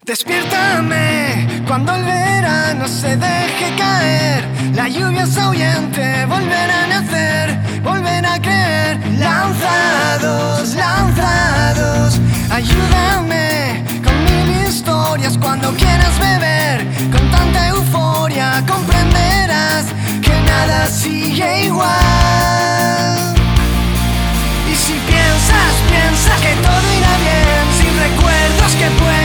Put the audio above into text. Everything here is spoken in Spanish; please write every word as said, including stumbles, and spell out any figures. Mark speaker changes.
Speaker 1: Despiértame cuando el verano se deje caer, la lluvia es ahuyente, volver a nacer, volver a creer. Lanzados, lanzados, ayúdame con mil historias. Cuando quieras beber con tanta euforia, comprenderás que nada sigue igual. Y si piensas, piensas que todo irá bien, sin recuerdos que pueden